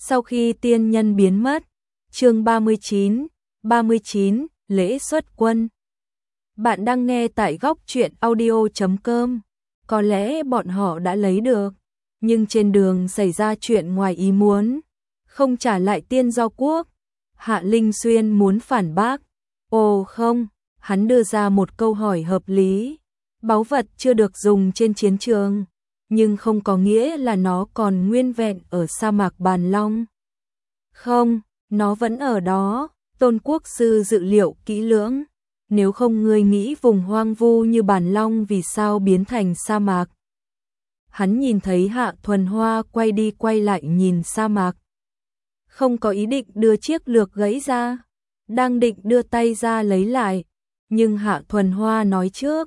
Sau khi tiên nhân biến mất, chương 39, lễ xuất quân. Bạn đang nghe tại góc truyện audio.com. Có lẽ bọn họ đã lấy được, nhưng trên đường xảy ra chuyện ngoài ý muốn, không trả lại tiên do quốc. Hạ Linh Xuyên muốn phản bác. Ồ không, hắn đưa ra một câu hỏi hợp lý. Báu vật chưa được dùng trên chiến trường, nhưng không có nghĩa là nó còn nguyên vẹn ở sa mạc Bàn Long. Không, nó vẫn ở đó. Tôn quốc sư dự liệu kỹ lưỡng. Nếu không ngươi nghĩ vùng hoang vu như Bàn Long vì sao biến thành sa mạc? Hắn nhìn thấy Hạ Thuần Hoa quay đi quay lại nhìn sa mạc. Không có ý định đưa chiếc lược gãy ra, đang định đưa tay ra lấy lại, nhưng Hạ Thuần Hoa nói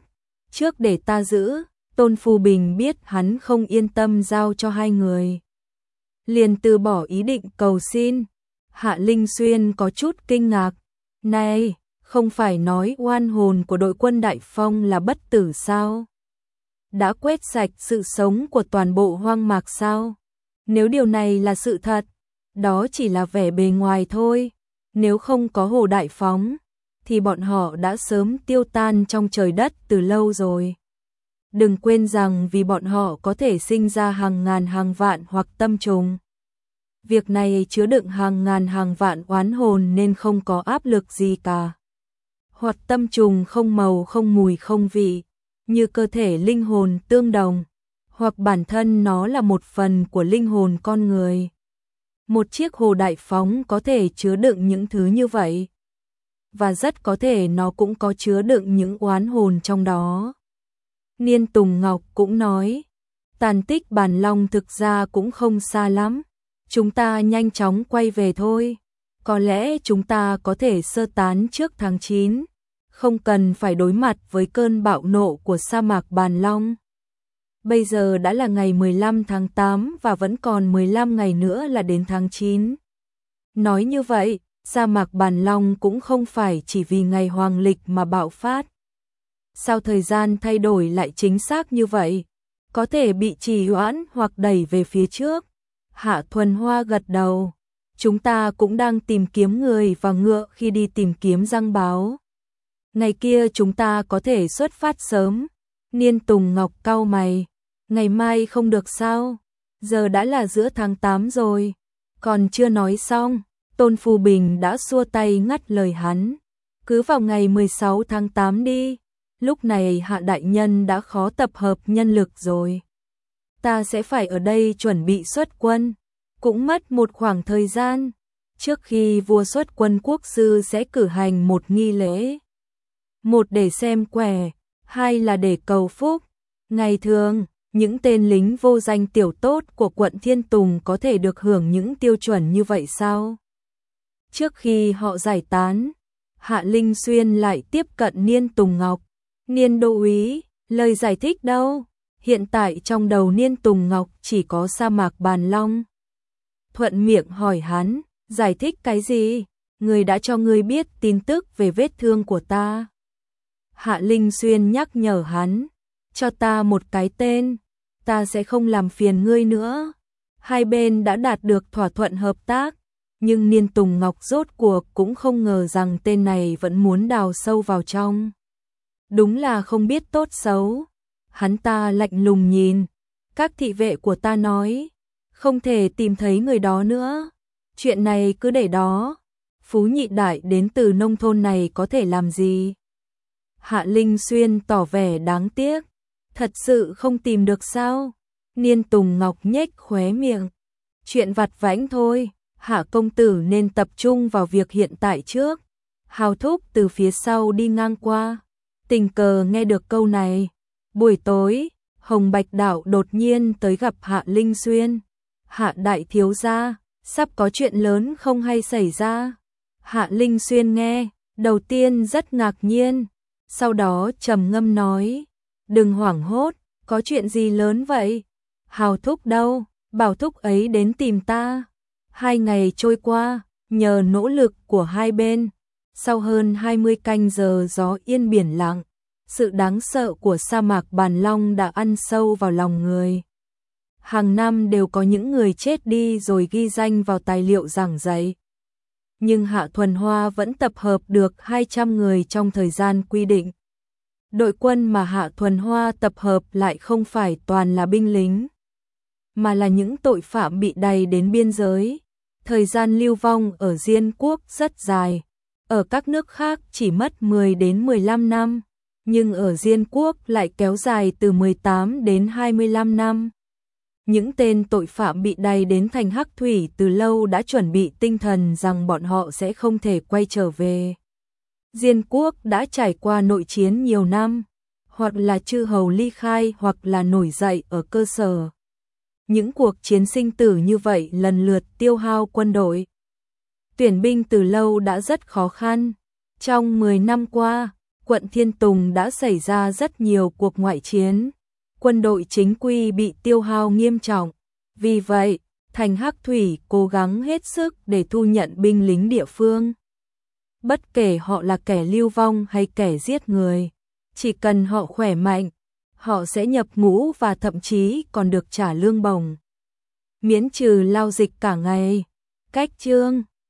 trước để ta giữ. Tôn Phu Bình biết hắn không yên tâm giao cho hai người, liền từ bỏ ý định cầu xin. Hạ Linh Xuyên có chút kinh ngạc. Này, không phải nói oan hồn của đội quân Đại Phong là bất tử sao? Đã quét sạch sự sống của toàn bộ hoang mạc sao? Nếu điều này là sự thật, đó chỉ là vẻ bề ngoài thôi. Nếu không có Hồ Đại Phóng, thì bọn họ đã sớm tiêu tan trong trời đất từ lâu rồi. Đừng quên rằng vì bọn họ có thể sinh ra hàng ngàn hàng vạn hoặc tâm trùng. Việc này chứa đựng hàng ngàn hàng vạn oán hồn nên không có áp lực gì cả. Hoặc tâm trùng không màu không mùi không vị, như cơ thể linh hồn tương đồng, hoặc bản thân nó là một phần của linh hồn con người. Một chiếc Hồ Đại Phóng có thể chứa đựng những thứ như vậy, và rất có thể nó cũng có chứa đựng những oán hồn trong đó. Niên Tùng Ngọc cũng nói, tàn tích Bàn Long thực ra cũng không xa lắm. Chúng ta nhanh chóng quay về thôi. Có lẽ chúng ta có thể sơ tán trước tháng 9, không cần phải đối mặt với cơn bạo nộ của sa mạc Bàn Long. Bây giờ đã là ngày 15 tháng 8 và vẫn còn 15 ngày nữa là đến tháng 9. Nói như vậy, sa mạc Bàn Long cũng không phải chỉ vì ngày hoàng lịch mà bạo phát. Sao thời gian thay đổi lại chính xác như vậy? Có thể bị trì hoãn hoặc đẩy về phía trước. Hạ Thuần Hoa gật đầu. Chúng ta cũng đang tìm kiếm người và ngựa khi đi tìm kiếm Giang Báo. Ngày kia chúng ta có thể xuất phát sớm. Niên Tùng Ngọc cau mày. Ngày mai không được sao? Giờ đã là giữa tháng 8 rồi. Còn chưa nói xong, Tôn Phu Bình đã xua tay ngắt lời hắn. Cứ vào ngày 16 tháng 8 đi. Lúc này Hạ Đại Nhân đã khó tập hợp nhân lực rồi. Ta sẽ phải ở đây chuẩn bị xuất quân, cũng mất một khoảng thời gian. Trước khi vua xuất quân quốc sư sẽ cử hành một nghi lễ. Một để xem quẻ, hai là để cầu phúc. Ngày thường, những tên lính vô danh tiểu tốt của quận Thiên Tùng có thể được hưởng những tiêu chuẩn như vậy sao? Trước khi họ giải tán, Hạ Linh Xuyên lại tiếp cận Niên Tùng Ngọc. Niên đô úy, lời giải thích đâu? Hiện tại trong đầu Niên Tùng Ngọc chỉ có sa mạc Bàn Long. Thuận miệng hỏi hắn, giải thích cái gì? Người đã cho ngươi biết tin tức về vết thương của ta. Hạ Linh Xuyên nhắc nhở hắn, cho ta một cái tên, ta sẽ không làm phiền ngươi nữa. Hai bên đã đạt được thỏa thuận hợp tác, nhưng Niên Tùng Ngọc rốt cuộc cũng không ngờ rằng tên này vẫn muốn đào sâu vào trong. Đúng là không biết tốt xấu. Hắn ta lạnh lùng nhìn. Các thị vệ của ta nói, không thể tìm thấy người đó nữa. Chuyện này cứ để đó. Phú Nhị Đại đến từ nông thôn này có thể làm gì? Hạ Linh Xuyên tỏ vẻ đáng tiếc. Thật sự không tìm được sao? Niên Tùng Ngọc nhếch khóe miệng. Chuyện vặt vãnh thôi. Hạ công tử nên tập trung vào việc hiện tại trước. Hào Thúc từ phía sau đi ngang qua, tình cờ nghe được câu này. Buổi tối, Hồng Bạch Đạo đột nhiên tới gặp Hạ Linh Xuyên. Hạ đại thiếu gia, sắp có chuyện lớn không hay xảy ra. Hạ Linh Xuyên nghe, đầu tiên rất ngạc nhiên, sau đó trầm ngâm nói, đừng hoảng hốt, có chuyện gì lớn vậy? Hào Thúc đâu? Bảo Thúc ấy đến tìm ta. 2 ngày trôi qua, nhờ nỗ lực của hai bên, sau hơn 20 canh giờ gió yên biển lặng, sự đáng sợ của sa mạc Bàn Long đã ăn sâu vào lòng người. hàng năm đều có những người chết đi rồi ghi danh vào tài liệu giảng dạy. Nhưng Hạ Thuần Hoa vẫn tập hợp được 200 người trong thời gian quy định. Đội quân mà Hạ Thuần Hoa tập hợp lại không phải toàn là binh lính, mà là những tội phạm bị đày đến biên giới. Thời gian lưu vong ở Diên Quốc rất dài, ở các nước khác chỉ mất 10 đến 15 năm, nhưng ở Diên Quốc lại kéo dài từ 18 đến 25 năm. Những tên tội phạm bị đày đến thành Hắc Thủy từ lâu đã chuẩn bị tinh thần rằng bọn họ sẽ không thể quay trở về. Diên Quốc đã trải qua nội chiến nhiều năm, hoặc là chư hầu ly khai hoặc là nổi dậy ở cơ sở. Những cuộc chiến sinh tử như vậy lần lượt tiêu hao quân đội. Tuyển binh từ lâu đã rất khó khăn. Trong 10 năm qua, quận Thiên Tùng đã xảy ra rất nhiều cuộc ngoại chiến. Quân đội chính quy bị tiêu hao nghiêm trọng. Vì vậy, thành Hắc Thủy cố gắng hết sức để thu nhận binh lính địa phương. Bất kể họ là kẻ lưu vong hay kẻ giết người, chỉ cần họ khỏe mạnh, họ sẽ nhập ngũ và thậm chí còn được trả lương bổng. Miễn trừ lao dịch cả ngày. Cách chương